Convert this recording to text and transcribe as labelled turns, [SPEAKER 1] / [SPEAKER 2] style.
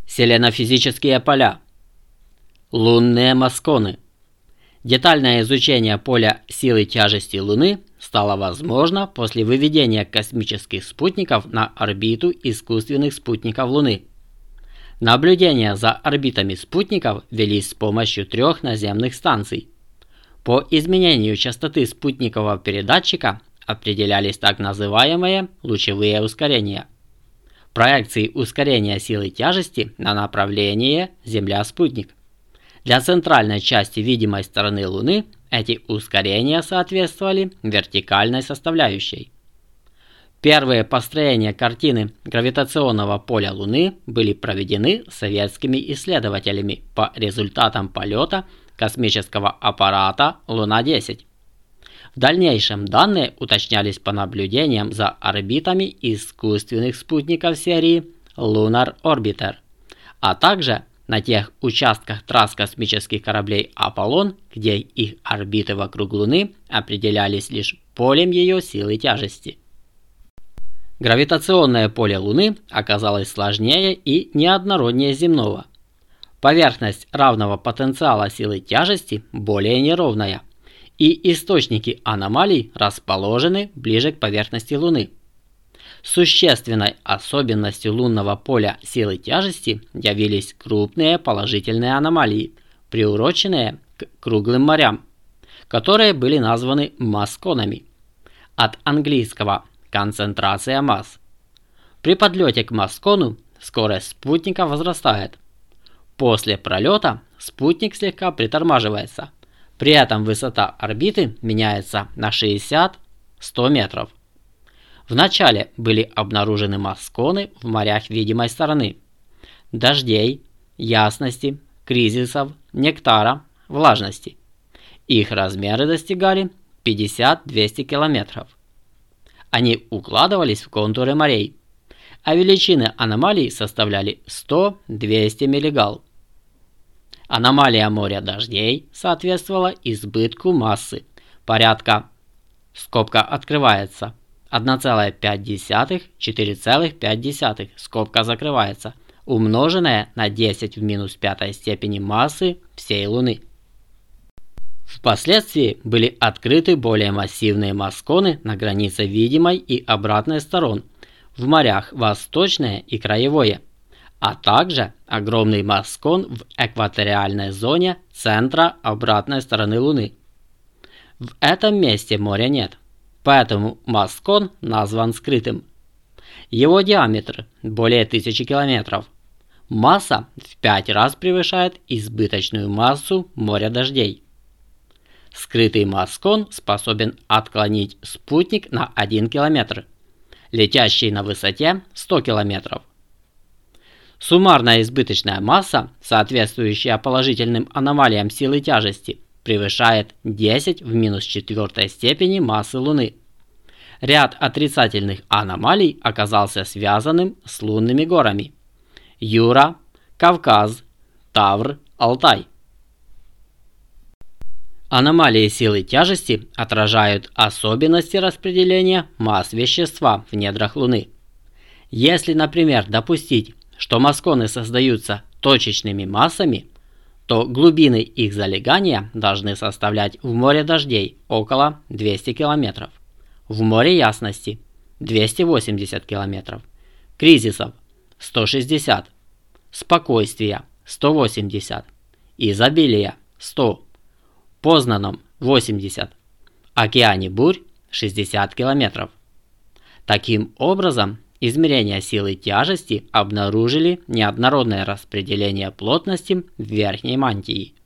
[SPEAKER 1] Селенофизические поля. Лунные масконы. Детальное изучение поля силы тяжести Луны стало возможно после выведения космических спутников на орбиту искусственных спутников Луны. Наблюдения за орбитами спутников велись с помощью 3 наземных станций. По изменению частоты спутникового передатчика определялись так называемые лучевые ускорения. Проекции ускорения силы тяжести на направление Земля-спутник. Для центральной части видимой стороны Луны эти ускорения соответствовали вертикальной составляющей. Первые построения картины гравитационного поля Луны были проведены советскими исследователями по результатам полета космического аппарата Луна-10. В дальнейшем данные уточнялись по наблюдениям за орбитами искусственных спутников серии Lunar Orbiter, а также на тех участках трасс космических кораблей Аполлон, где их орбиты вокруг Луны определялись лишь полем ее силы тяжести. Гравитационное поле Луны оказалось сложнее и неоднороднее земного. Поверхность равного потенциала силы тяжести более неровная, и источники аномалий расположены ближе к поверхности Луны. Существенной особенностью лунного поля силы тяжести явились крупные положительные аномалии, приуроченные к круглым морям, которые были названы масконами, от английского «концентрация масс». При подлете к маскону скорость спутника возрастает. После пролета спутник слегка притормаживается. При этом высота орбиты меняется на 60-100 метров. Вначале были обнаружены масконы в морях видимой стороны: дождей, ясности, кризисов, нектара, влажности. Их размеры достигали 50-200 километров. Они укладывались в контуры морей, а величины аномалий составляли 100-200 миллигал. Аномалия моря дождей соответствовала избытку массы порядка, скобка открывается, 1,5-4,5, скобка закрывается, умноженное на 10 в минус пятой степени массы всей Луны. Впоследствии были открыты более массивные масконы на границе видимой и обратной сторон, в морях Восточное и Краевое, а также огромный маскон в экваториальной зоне центра обратной стороны Луны. В этом месте моря нет, поэтому маскон назван скрытым. Его диаметр более 1000 километров. Масса в 5 раз превышает избыточную массу моря дождей. Скрытый маскон способен отклонить спутник на 1 километр, летящий на высоте 100 километров. Суммарная избыточная масса, соответствующая положительным аномалиям силы тяжести, превышает 10 в минус 4 степени массы Луны. Ряд отрицательных аномалий оказался связанным с лунными горами: Юра, Кавказ, Тавр, Алтай. Аномалии силы тяжести отражают особенности распределения масс вещества в недрах Луны. Если, например, допустить, что масконы создаются точечными массами, то глубины их залегания должны составлять в море дождей около 200 километров, в море ясности 280 километров, кризисов 160, спокойствия 180, изобилия 100, Познаном 80, океане бурь 60 километров. Таким образом, измерения силы тяжести обнаружили неоднородное распределение плотности в верхней мантии,